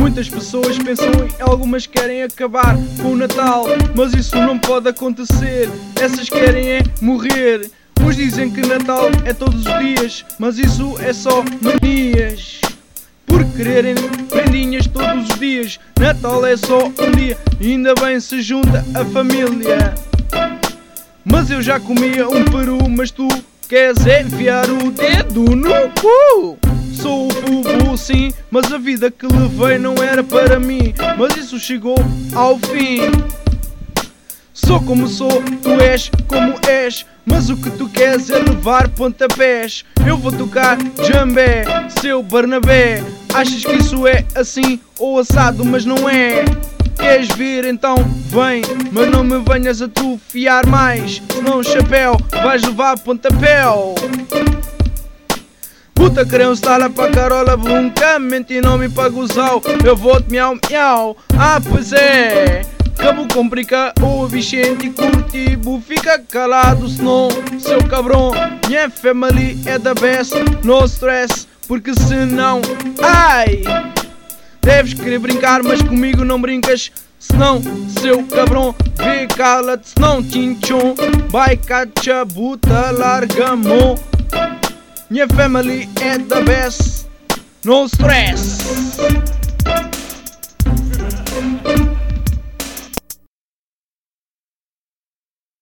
Muitas pessoas pensam e algumas querem acabar com o Natal, mas isso não pode acontecer, essas querem é morrer. Uns dizem que Natal é todos os dias, mas isso é só manias. Por quererem prendinhas todos os dias, Natal é só um dia, ainda bem se junta a família. Mas eu já comia um peru, mas tu queres enfiar o dedo no cu. Sou o fubu sim, mas a vida que levei não era para mim, mas isso chegou ao fim. Sou como sou, tu és como és, mas o que tu queres é levar pontapés. Eu vou tocar jambé, seu Barnabé. Achas que isso é assim ou assado, mas não é. Queres vir então vem, mas não me venhas a tu fiar mais, senão chapéu vais levar pontapéu. Puta criança tala pra carola buncamente e não me paga o zau. Eu vou-te miau miau. Ah pois é, cabo complica o Vicente e Curtibo. Fica calado senão seu cabrão. Minha family é da best, no stress, porque senão ai deves querer brincar, mas comigo não brincas, senão seu cabrão. Vê cala-te senão tinchon, vai cachabuta larga mão. Minha family é da best, no stress.